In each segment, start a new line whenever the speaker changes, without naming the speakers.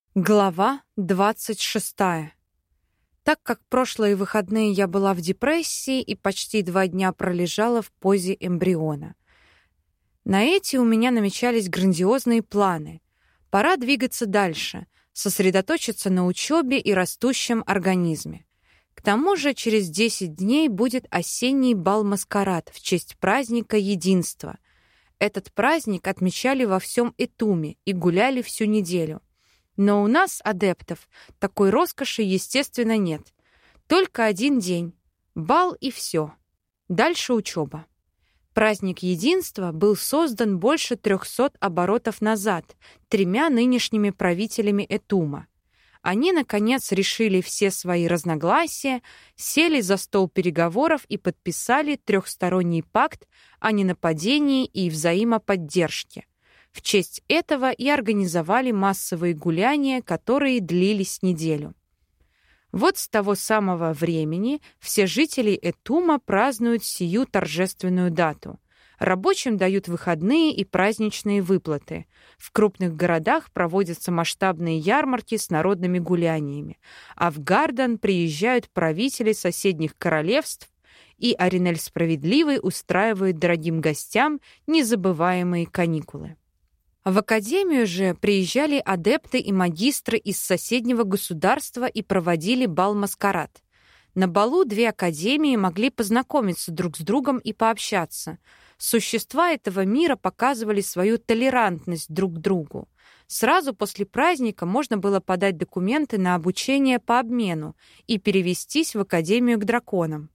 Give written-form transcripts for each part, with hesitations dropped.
Глава 26. Так как прошлые выходные я была в депрессии и почти 2 дня пролежала в позе эмбриона. На эти у меня намечались грандиозные планы. Пора двигаться дальше, сосредоточиться на учебе и растущем организме. К тому же через 10 дней будет осенний бал-маскарад в честь праздника Единства. Этот праздник отмечали во всем Этуме и гуляли всю неделю. Но у нас, адептов, такой роскоши, естественно, нет. Только один день. Бал и все. Дальше учеба. Праздник Единства был создан больше 300 оборотов назад 3 нынешними правителями Этума. Они, наконец, решили все свои разногласия, сели за стол переговоров и подписали трехсторонний пакт о ненападении и взаимоподдержке. В честь этого и организовали массовые гуляния, которые длились неделю. Вот с того самого времени все жители Этума празднуют сию торжественную дату. Рабочим дают выходные и праздничные выплаты. В крупных городах проводятся масштабные ярмарки с народными гуляниями, а в Гарден приезжают правители соседних королевств, и Аринель Справедливый устраивает дорогим гостям незабываемые каникулы. В академию же приезжали адепты и магистры из соседнего государства и проводили бал-маскарад. На балу 2 академии могли познакомиться друг с другом и пообщаться. Существа этого мира показывали свою толерантность друг к другу. Сразу после праздника можно было подать документы на обучение по обмену и перевестись в Академию к драконам.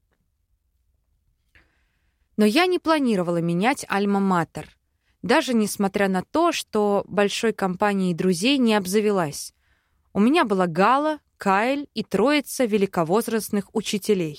Но я не планировала менять альма-матер. Даже несмотря на то, что большой компанией друзей не обзавелась. У меня была Гала, Каэль и троица великовозрастных учителей.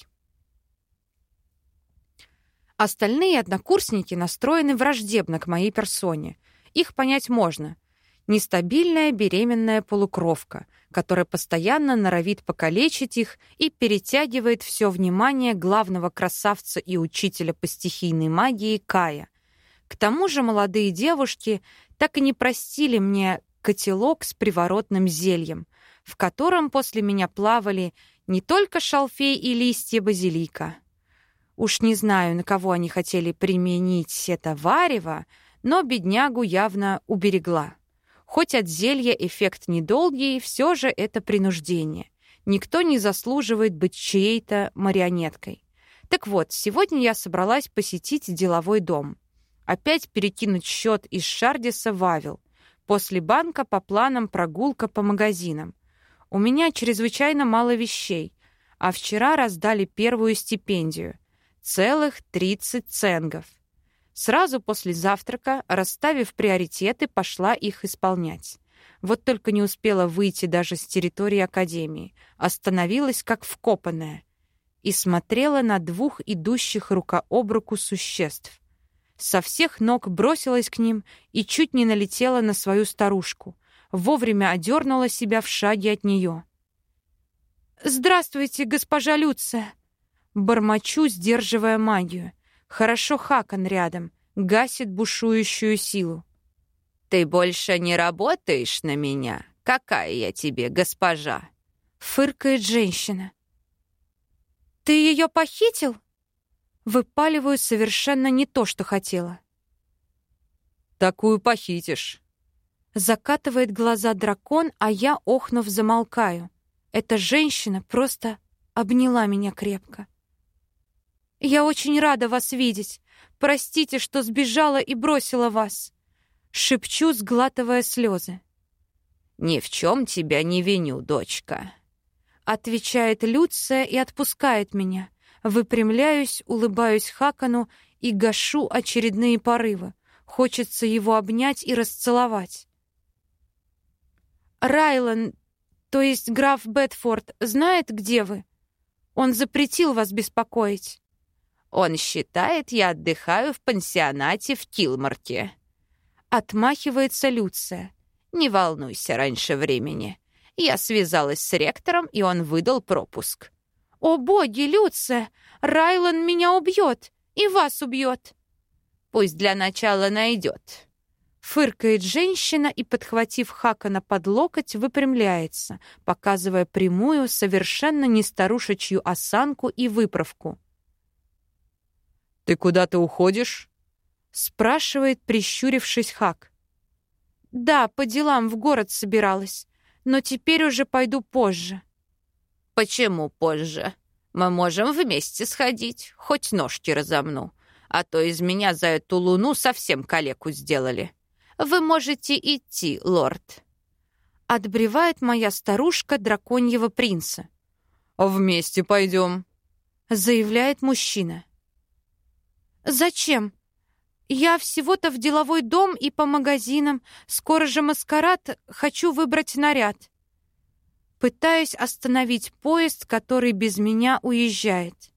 Остальные однокурсники настроены враждебно к моей персоне. Их понять можно. Нестабильная беременная полукровка, которая постоянно норовит покалечить их и перетягивает все внимание главного красавца и учителя по стихийной магии Кая. К тому же молодые девушки так и не простили мне котелок с приворотным зельем, в котором после меня плавали не только шалфей и листья базилика. Уж не знаю, на кого они хотели применить это варево, но беднягу явно уберегла. Хоть от зелья эффект недолгий, все же это принуждение. Никто не заслуживает быть чьей-то марионеткой. Так вот, сегодня я собралась посетить деловой дом. Опять перекинуть счет из Шардиса в Авил. После банка по планам прогулка по магазинам. У меня чрезвычайно мало вещей, а вчера раздали первую стипендию. Целых 30 ценгов. Сразу после завтрака, расставив приоритеты, пошла их исполнять. Вот только не успела выйти даже с территории академии. Остановилась как вкопанная и смотрела на 2 идущих рука об руку существ. Со всех ног бросилась к ним и чуть не налетела на свою старушку. Вовремя одернула себя в шаге от нее. «Здравствуйте, госпожа Люция!» Бормочу, сдерживая магию. Хорошо Хакон рядом, гасит бушующую силу.
«Ты больше не работаешь на меня? Какая я тебе госпожа?»
Фыркает женщина. «Ты ее похитил?» Выпаливаю совершенно не то, что хотела.
«Такую похитишь».
Закатывает глаза дракон, а я, охнув, замолкаю. Эта женщина просто обняла меня крепко. «Я очень рада вас видеть. Простите, что сбежала и бросила вас», — шепчу, сглатывая слезы.
«Ни в чем тебя не виню, дочка»,
— отвечает Люция и отпускает меня. Выпрямляюсь, улыбаюсь Хакону и гашу очередные порывы. Хочется его обнять и расцеловать. «Райлан, то есть граф Бетфорд, знает, где вы? Он запретил вас беспокоить».
«Он считает, я отдыхаю в пансионате в Килморте».
Отмахивается Люция.
«Не волнуйся раньше времени. Я связалась с ректором, и он выдал пропуск».
«О боги, Люция! Райлан меня убьет! И вас убьет!»
«Пусть для начала найдет».
Фыркает женщина и, подхватив Хакана под локоть, выпрямляется, показывая прямую, совершенно не старушечью осанку и выправку.
«Ты куда-то уходишь?»
— спрашивает, прищурившись, Хак. «Да, по делам в город собиралась, но теперь уже пойду позже».
«Почему позже? Мы можем вместе сходить, хоть ножки разомну, а то из меня за эту луну совсем калеку сделали. Вы можете идти, лорд».
Отбревает моя старушка драконьего принца.
«Вместе пойдем»,
— заявляет мужчина. «Зачем? Я всего-то в деловой дом и по магазинам. Скоро же маскарад, хочу выбрать наряд». Пытаюсь остановить поезд, который без меня уезжает.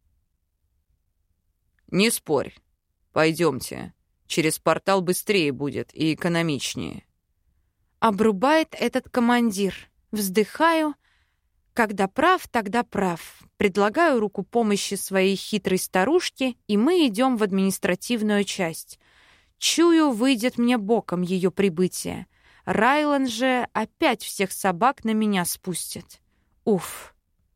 «Не спорь. Пойдемте. Через портал быстрее будет и экономичнее».
Обрубает этот командир. Вздыхаю. Когда прав, тогда прав. Предлагаю руку помощи своей хитрой старушке, и мы идем в административную часть. Чую, выйдет мне боком ее прибытие. Райлан же опять всех собак на меня спустит. Уф.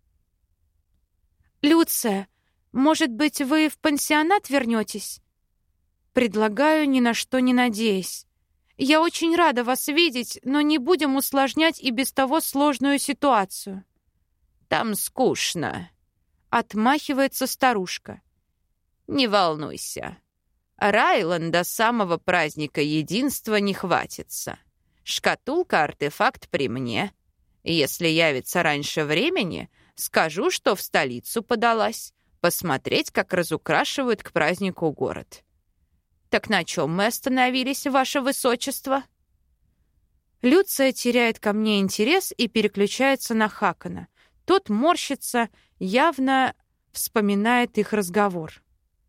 «Люция, может быть, вы в пансионат вернетесь?» Предлагаю, ни на что не надеясь. «Я очень рада вас видеть, но не будем усложнять и без того сложную ситуацию».
«Там скучно»,
— отмахивается старушка.
«Не волнуйся. Райлан до самого праздника единства не хватится. Шкатулка-артефакт при мне. Если явится раньше времени, скажу, что в столицу подалась, посмотреть, как разукрашивают к празднику город». «Так на чем мы остановились, ваше высочество?»
Люция теряет ко мне интерес и переключается на Хакана. Тот морщится, явно вспоминает их разговор.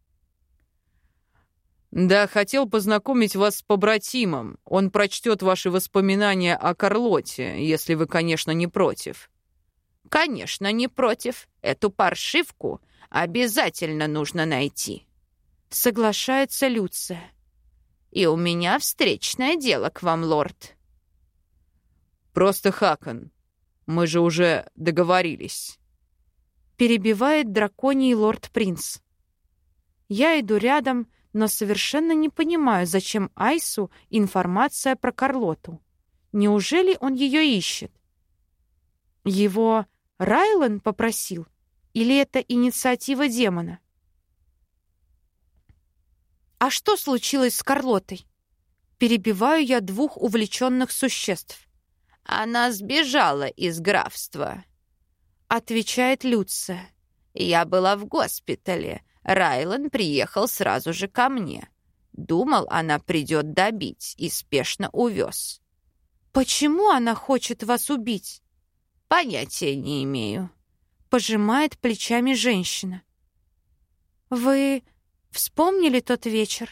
«Да, хотел познакомить вас с побратимом. Он прочтет ваши воспоминания о Карлоте, если вы, конечно, не против».
«Конечно, не против. Эту паршивку обязательно нужно найти».
Соглашается Люция.
«И у меня встречное дело к вам, лорд».
«Просто Хакан. Мы же уже договорились».
Перебивает драконий лорд-принц. Я иду рядом, но совершенно не понимаю, зачем Айсу информация про Карлоту. Неужели он ее ищет? Его Райлан попросил? Или это инициатива демона? «А что случилось с Карлотой?» Перебиваю я двух увлеченных существ.
«Она сбежала из графства»,
— отвечает Люция.
«Я была в госпитале. Райлан приехал сразу же ко мне. Думал, она придет добить, и спешно увез».
«Почему она хочет вас убить?»
«Понятия не имею»,
— пожимает плечами женщина. «Вы вспомнили тот вечер?»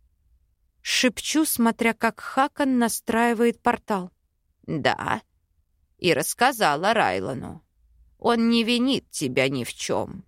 Шепчу, смотря как Хакан настраивает портал.
«Да». И рассказала Райлану. «Он не винит тебя ни в чем».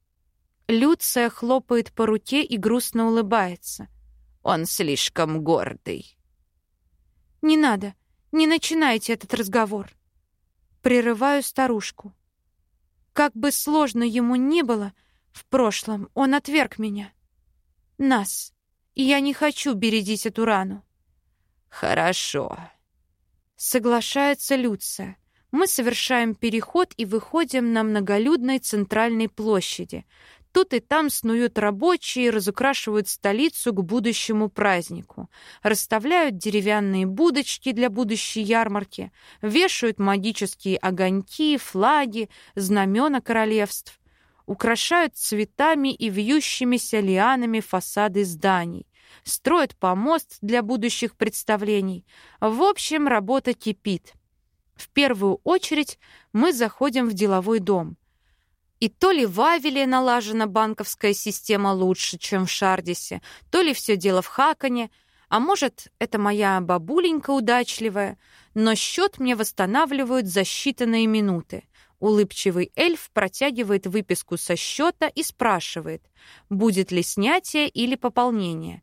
Люция хлопает по руке и грустно улыбается.
«Он слишком гордый».
«Не надо, не начинайте этот разговор». Прерываю старушку. Как бы сложно ему ни было, в прошлом он отверг меня. Нас. И я не хочу бередить эту рану.
«Хорошо»,
— соглашается Люция. Мы совершаем переход и выходим на многолюдной центральной площади. Тут и там снуют рабочие, разукрашивают столицу к будущему празднику. Расставляют деревянные будочки для будущей ярмарки, вешают магические огоньки, флаги, знамена королевств. Украшают цветами и вьющимися лианами фасады зданий. Строят помост для будущих представлений. В общем, работа кипит. В первую очередь мы заходим в деловой дом. И то ли в Авеле налажена банковская система лучше, чем в Шардисе, то ли все дело в Хакане, а может, это моя бабуленька удачливая, но счет мне восстанавливают за считанные минуты. Улыбчивый эльф протягивает выписку со счета и спрашивает, будет ли снятие или пополнение.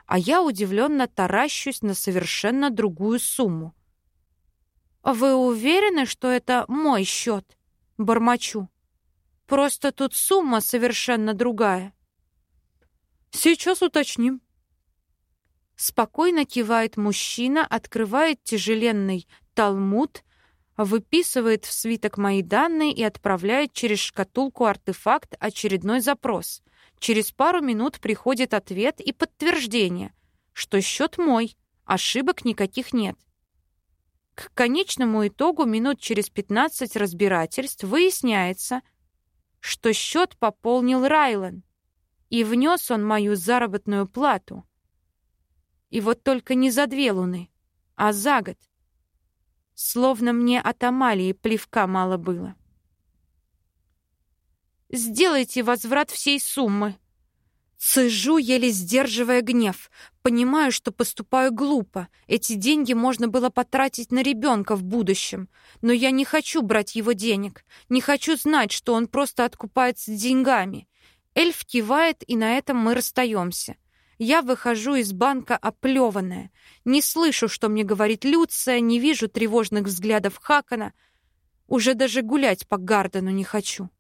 а я удивленно таращусь на совершенно другую сумму. «Вы уверены, что это мой счет?» — бормочу. «Просто тут сумма совершенно другая». «Сейчас уточним». Спокойно кивает мужчина, открывает тяжеленный талмуд, выписывает в свиток мои данные и отправляет через шкатулку-артефакт очередной запрос. Через пару минут приходит ответ и подтверждение, что счет мой, ошибок никаких нет. К конечному итогу минут через 15 разбирательств выясняется, что счет пополнил Райлан, и внес он мою заработную плату. И вот только не за 2 луны, а за год. Словно мне от Амалии плевка мало было. «Сделайте возврат всей суммы». Цежу, еле сдерживая гнев. Понимаю, что поступаю глупо. Эти деньги можно было потратить на ребенка в будущем. Но я не хочу брать его денег. Не хочу знать, что он просто откупается деньгами. Эльф кивает, и на этом мы расстаемся. Я выхожу из банка оплеванная. Не слышу, что мне говорит Люция, не вижу тревожных взглядов Хакана. Уже даже гулять по Гардену не хочу.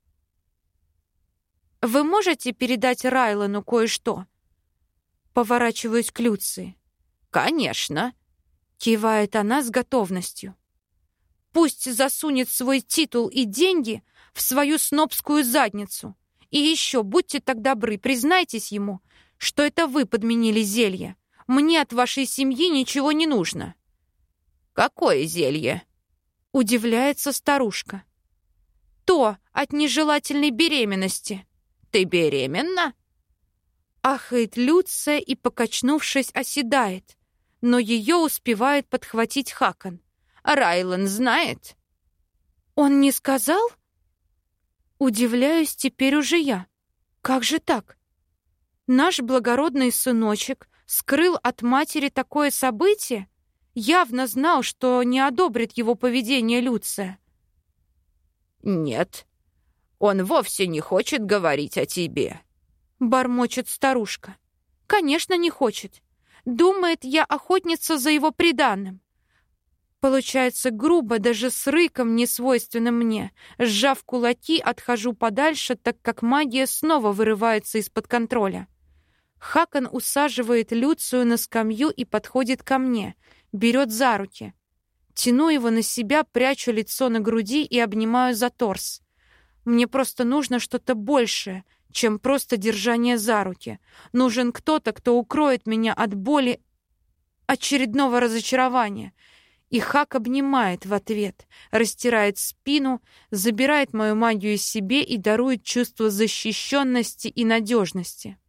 «Вы можете передать Райлану кое-что?» Поворачиваюсь к Люции. «Конечно», — кивает она с готовностью. «Пусть засунет свой титул и деньги в свою снобскую задницу. И еще, будьте так добры, признайтесь ему, что это вы подменили зелье. Мне от вашей семьи ничего не нужно». «Какое зелье?» — удивляется старушка. «То от нежелательной беременности». «Ты беременна?» Ахает Люция и, покачнувшись, оседает, но ее успевает подхватить Хакан. «Райлан знает?» «Он не сказал?» Удивляюсь теперь уже я. Как же так? Наш благородный сыночек скрыл от матери такое событие? Явно знал, что не одобрит его поведение Люция.
«Нет, он вовсе не хочет говорить о тебе»,
— бормочет старушка. «Конечно, не хочет. Думает, я охотница за его приданым». Получается грубо, даже с рыком, несвойственным мне. Сжав кулаки, отхожу подальше, так как магия снова вырывается из-под контроля. Хакан усаживает Люцию на скамью и подходит ко мне, берет за руки. Тяну его на себя, прячу лицо на груди и обнимаю за торс. Мне просто нужно что-то большее, чем просто держание за руки. Нужен кто-то, кто укроет меня от боли очередного разочарования. И Хак обнимает в ответ, растирает спину, забирает мою магию себе и дарует чувство защищенности и надежности.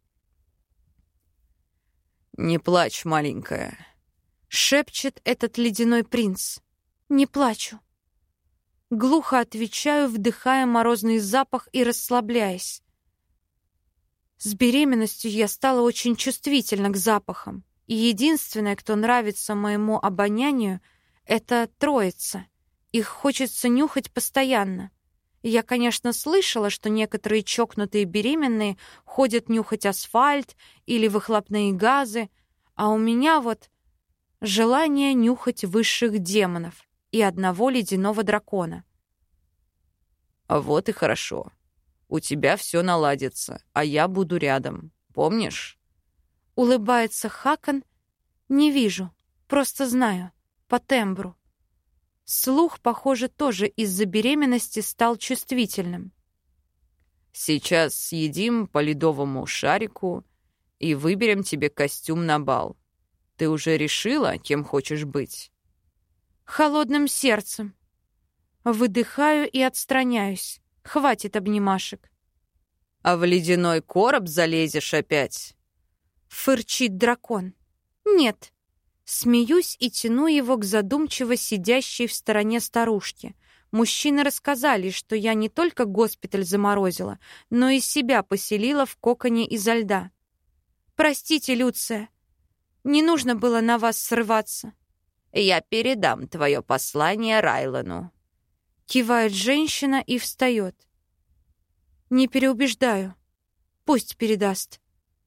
«Не плачь, маленькая»,
— шепчет этот ледяной принц. «Не плачу». Глухо отвечаю, вдыхая морозный запах и расслабляясь. С беременностью я стала очень чувствительна к запахам, и единственное, кто нравится моему обонянию, это троица. Их хочется нюхать постоянно. Я, конечно, слышала, что некоторые чокнутые беременные ходят нюхать асфальт или выхлопные газы, а у меня вот желание нюхать высших демонов и одного ледяного дракона.
«Вот и хорошо. У тебя все наладится, а я буду рядом. Помнишь?»
Улыбается Хакан. Не вижу, просто знаю. По тембру. Слух, похоже, тоже из-за беременности стал чувствительным.
«Сейчас съедим по ледовому шарику и выберем тебе костюм на бал. Ты уже решила, кем хочешь быть?»
Холодным сердцем. Выдыхаю и отстраняюсь. Хватит обнимашек.
«А в ледяной короб залезешь опять?»
Фырчит дракон. «Нет». Смеюсь и тяну его к задумчиво сидящей в стороне старушке. Мужчины рассказали, что я не только госпиталь заморозила, но и себя поселила в коконе изо льда. «Простите, Люция, не нужно было на вас срываться».
«Я передам твое послание Райлану».
Кивает женщина и встает. «Не переубеждаю. Пусть передаст».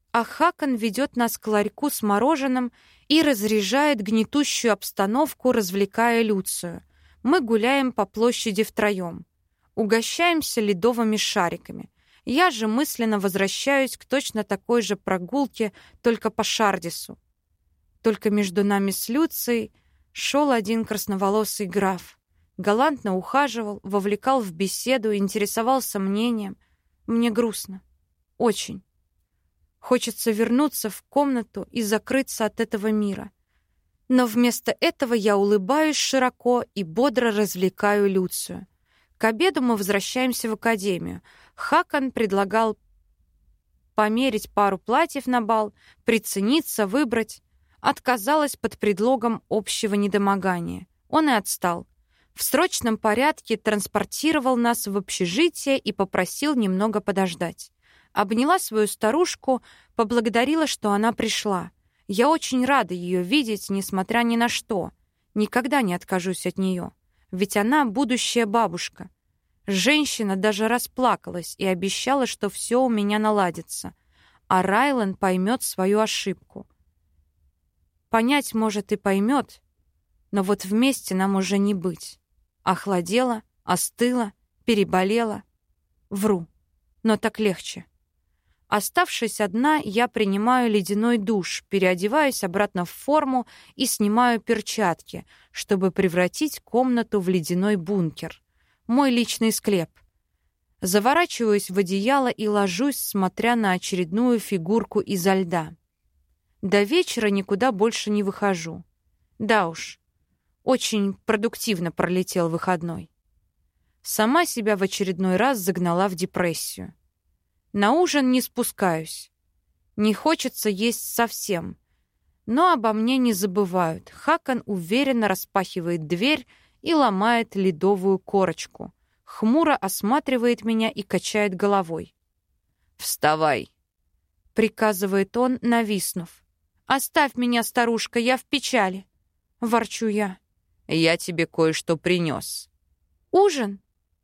а Хакон ведет нас к ларьку с мороженым и разряжает гнетущую обстановку, развлекая Люцию. Мы гуляем по площади втроем. Угощаемся ледовыми шариками. Я же мысленно возвращаюсь к точно такой же прогулке, только по Шардису. Только между нами с Люцией шел один красноволосый граф. Галантно ухаживал, вовлекал в беседу, интересовался мнением. Мне грустно. Очень. Хочется вернуться в комнату и закрыться от этого мира. Но вместо этого я улыбаюсь широко и бодро развлекаю Люцию. К обеду мы возвращаемся в академию. Хакон предлагал померить пару платьев на бал, прицениться, выбрать. Отказалась под предлогом общего недомогания. Он и отстал. В срочном порядке транспортировал нас в общежитие и попросил немного подождать. Обняла свою старушку, поблагодарила, что она пришла. Я очень рада ее видеть, несмотря ни на что. Никогда не откажусь от нее. Ведь она будущая бабушка. Женщина даже расплакалась и обещала, что все у меня наладится. А Райлан поймет свою ошибку. Понять, может, и поймет, но вот вместе нам уже не быть. Охладела, остыла, переболела. Вру, но так легче. Оставшись одна, я принимаю ледяной душ, переодеваюсь обратно в форму и снимаю перчатки, чтобы превратить комнату в ледяной бункер. Мой личный склеп. Заворачиваюсь в одеяло и ложусь, смотря на очередную фигурку изо льда. До вечера никуда больше не выхожу. Да уж, очень продуктивно пролетел выходной. Сама себя в очередной раз загнала в депрессию. На ужин не спускаюсь. Не хочется есть совсем. Но обо мне не забывают. Хакон уверенно распахивает дверь и ломает ледовую корочку. Хмуро осматривает меня и качает головой.
«Вставай!»
— приказывает он, нависнув. «Оставь меня, старушка, я в печали!» — ворчу я.
«Я тебе кое-что принес».
«Ужин?»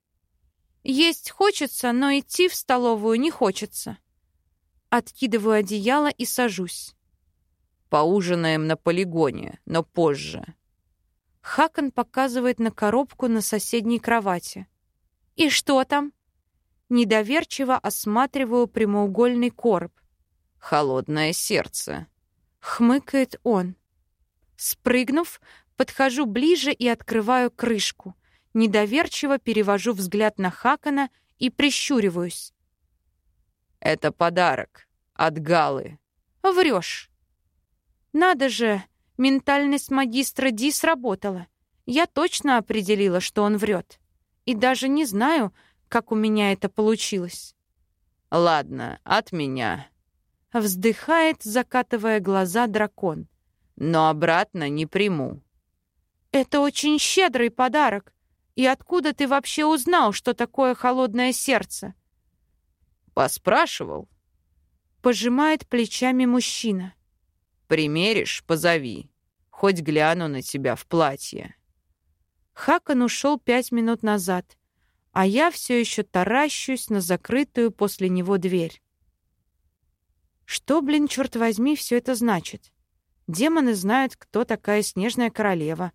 Есть хочется, но идти в столовую не хочется. Откидываю одеяло и сажусь.
«Поужинаем на полигоне, но позже».
Хакон показывает на коробку на соседней кровати. «И что там?» Недоверчиво осматриваю прямоугольный короб.
«Холодное сердце»,
— хмыкает он. Спрыгнув, подхожу ближе и открываю крышку. Недоверчиво перевожу взгляд на Хакона и прищуриваюсь.
«Это подарок от Галы».
«Врешь». «Надо же, ментальность магистра Ди сработала. Я точно определила, что он врет. И даже не знаю, как у меня это получилось».
«Ладно, от меня».
Вздыхает, закатывая глаза, дракон.
«Но обратно не приму».
«Это очень щедрый подарок. И откуда ты вообще узнал, что такое холодное сердце?»
«Поспрашивал».
Пожимает плечами мужчина.
«Примеришь, позови. Хоть гляну на тебя в платье».
Хакон ушел 5 минут назад, а я все еще таращусь на закрытую после него дверь. Что, блин, черт возьми, все это значит? Демоны знают, кто такая Снежная Королева.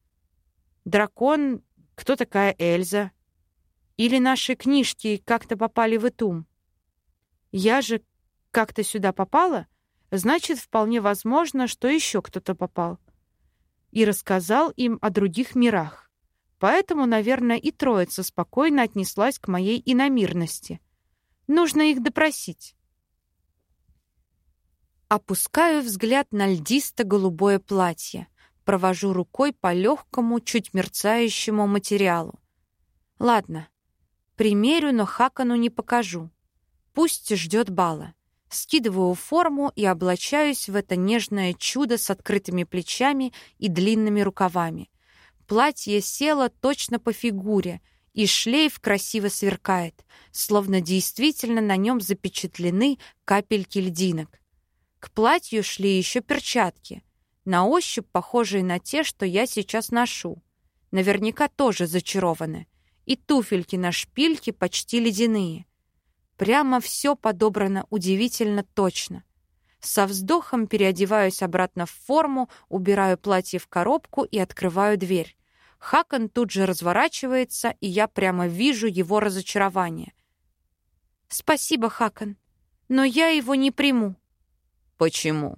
Дракон, кто такая Эльза. Или наши книжки как-то попали в Итум. Я же как-то сюда попала, значит, вполне возможно, что еще кто-то попал. И рассказал им о других мирах. Поэтому, наверное, и троица спокойно отнеслась к моей иномирности. Нужно их допросить. Опускаю взгляд на льдисто-голубое платье. Провожу рукой по легкому, чуть мерцающему материалу. Ладно, примерю, но Хакону не покажу. Пусть ждет бала. Скидываю форму и облачаюсь в это нежное чудо с открытыми плечами и длинными рукавами. Платье село точно по фигуре, и шлейф красиво сверкает, словно действительно на нем запечатлены капельки льдинок. К платью шли еще перчатки, на ощупь похожие на те, что я сейчас ношу. Наверняка тоже зачарованы. И туфельки на шпильке почти ледяные. Прямо все подобрано удивительно точно. Со вздохом переодеваюсь обратно в форму, убираю платье в коробку и открываю дверь. Хакон тут же разворачивается, и я прямо вижу его разочарование. «Спасибо, Хакон, но я его не приму».
«Почему?»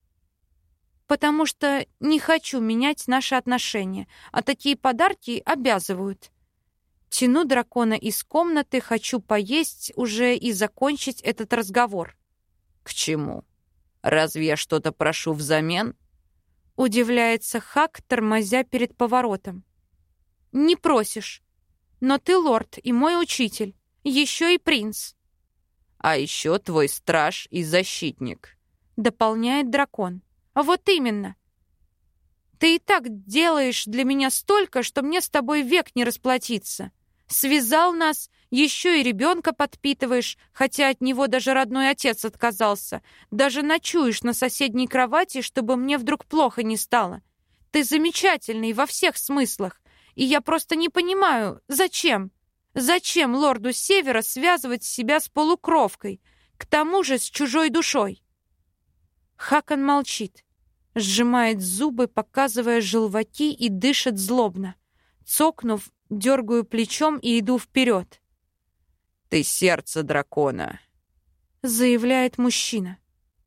«Потому что не хочу менять наши отношения, а такие подарки обязывают». Тяну дракона из комнаты, хочу поесть уже и закончить этот разговор.
«К чему? Разве я что-то прошу взамен?»
Удивляется Хак, тормозя перед поворотом. «Не просишь. Но ты лорд и мой учитель, еще и принц»,
«А еще твой страж и защитник»,
— дополняет дракон. «А вот именно. Ты и так делаешь для меня столько, что мне с тобой век не расплатиться. Связал нас, еще и ребенка подпитываешь, хотя от него даже родной отец отказался. Даже ночуешь на соседней кровати, чтобы мне вдруг плохо не стало. Ты замечательный во всех смыслах, и я просто не понимаю, зачем? Зачем лорду Севера связывать себя с полукровкой, к тому же с чужой душой?» Хакон молчит, сжимает зубы, показывая желваки, и дышит злобно. Цокнув, дергаю плечом и иду вперед.
«Ты сердце дракона»,
— заявляет мужчина.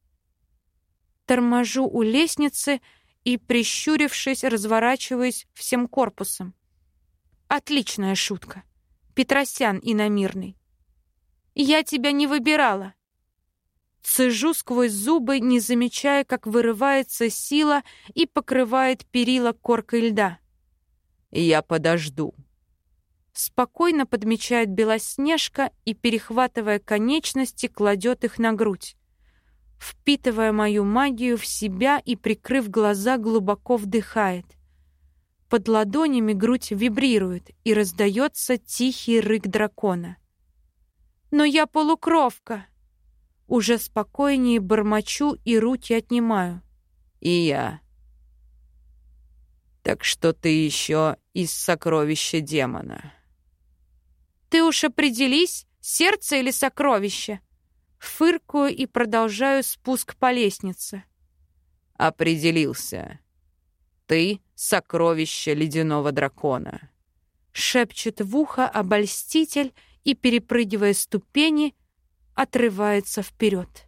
Торможу у лестницы и, прищурившись, разворачиваюсь всем корпусом. Отличная шутка. Петросян иномирный. «Я тебя не выбирала». Цежу сквозь зубы, не замечая, как вырывается сила и покрывает перила коркой льда.
«Я подожду»,
— спокойно подмечает Белоснежка и, перехватывая конечности, кладет их на грудь. Впитывая мою магию в себя и, прикрыв глаза, глубоко вдыхает. Под ладонями грудь вибрирует, и раздается тихий рык дракона. «Но я полукровка!» Уже спокойнее бормочу и руки отнимаю.
«И я». «Так что ты еще из сокровища демона».
«Ты уж определись, сердце или сокровище?» Фыркаю и продолжаю спуск по лестнице.
«Определился. Ты — сокровище ледяного дракона»,
— шепчет в ухо обольститель и, перепрыгивая ступени, отрывается вперед.